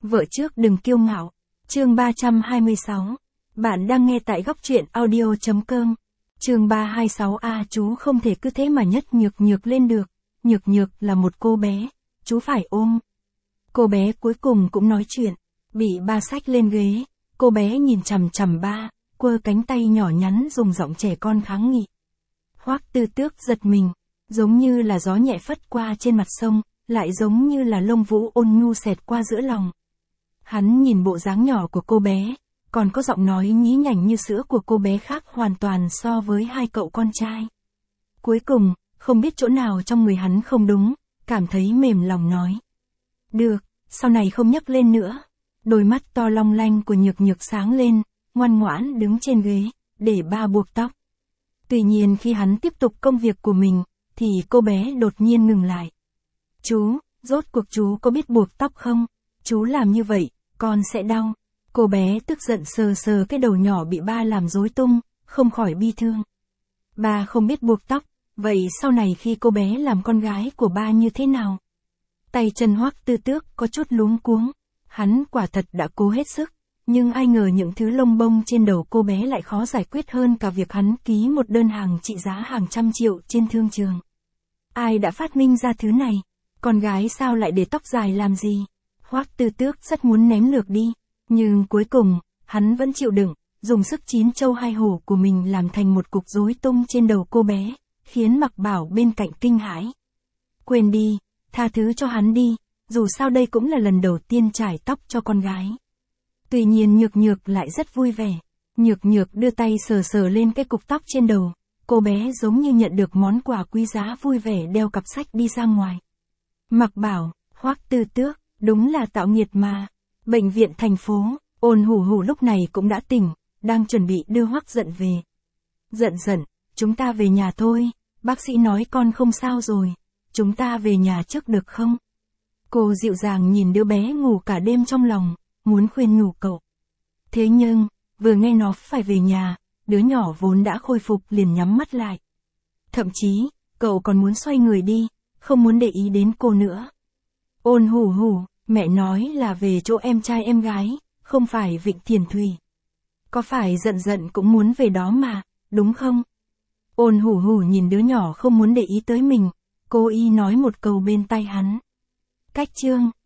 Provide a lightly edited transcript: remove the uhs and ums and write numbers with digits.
Vợ trước đừng kiêu ngạo. Chương 326. Bạn đang nghe tại góc truyện audio.com. Chương 326A. Chú không thể cứ thế mà nhất nhược nhược lên được. Nhược nhược là một cô bé, chú phải ôm. Cô bé cuối cùng cũng nói chuyện, bị ba xách lên ghế, cô bé nhìn chằm chằm ba, quơ cánh tay nhỏ nhắn dùng giọng trẻ con kháng nghị. Hoắc Tư Tước giật mình, giống như là gió nhẹ phất qua trên mặt sông, lại giống như là lông vũ ôn nhu xẹt qua giữa lòng. Hắn nhìn bộ dáng nhỏ của cô bé, còn có giọng nói nhí nhảnh như sữa của cô bé khác hoàn toàn so với hai cậu con trai. Cuối cùng, không biết chỗ nào trong người hắn không đúng, cảm thấy mềm lòng nói. Được, sau này không nhắc lên nữa. Đôi mắt to long lanh của nhược nhược sáng lên, ngoan ngoãn đứng trên ghế, để ba buộc tóc. Tuy nhiên khi hắn tiếp tục công việc của mình, thì cô bé đột nhiên ngừng lại. Chú, rốt cuộc chú có biết buộc tóc không? Chú làm như vậy, con sẽ đau. Cô bé tức giận sờ sờ cái đầu nhỏ bị ba làm rối tung, không khỏi bi thương. Ba không biết buộc tóc, vậy sau này khi cô bé làm con gái của ba như thế nào? Tay chân Hoắc Tư Tước có chút luống cuống. Hắn quả thật đã cố hết sức, nhưng ai ngờ những thứ lông bông trên đầu cô bé lại khó giải quyết hơn cả việc hắn ký một đơn hàng trị giá hàng trăm triệu trên thương trường. Ai đã phát minh ra thứ này? Con gái sao lại để tóc dài làm gì? Hoắc Tư Tước rất muốn ném lược đi, nhưng cuối cùng, hắn vẫn chịu đựng, dùng sức chín châu hai hổ của mình làm thành một cục rối tung trên đầu cô bé, khiến Mặc Bảo bên cạnh kinh hãi. Quên đi, tha thứ cho hắn đi, dù sao đây cũng là lần đầu tiên trải tóc cho con gái. Tuy nhiên nhược nhược lại rất vui vẻ. Nhược nhược đưa tay sờ sờ lên cái cục tóc trên đầu, cô bé giống như nhận được món quà quý giá vui vẻ đeo cặp sách đi ra ngoài. Mặc Bảo, Hoắc Tư Tước, đúng là tạo nghiệt mà. Bệnh viện thành phố, Ôn Hủ Hủ lúc này cũng đã tỉnh, đang chuẩn bị đưa Hoắc Giận về. Giận, chúng ta về nhà thôi, bác sĩ nói con không sao rồi, chúng ta về nhà trước được không? Cô dịu dàng nhìn đứa bé ngủ cả đêm trong lòng, muốn khuyên nhủ cậu. Thế nhưng, vừa nghe nó phải về nhà, đứa nhỏ vốn đã khôi phục liền nhắm mắt lại. Thậm chí, cậu còn muốn xoay người đi, không muốn để ý đến cô nữa. Ôn Hủ Hủ, mẹ nói là về chỗ em trai em gái, không phải Vịnh Thiền Thùy. Có phải giận cũng muốn về đó mà, đúng không? Ôn Hủ Hủ nhìn đứa nhỏ không muốn để ý tới mình, cô y nói một câu bên tai hắn. Cách chương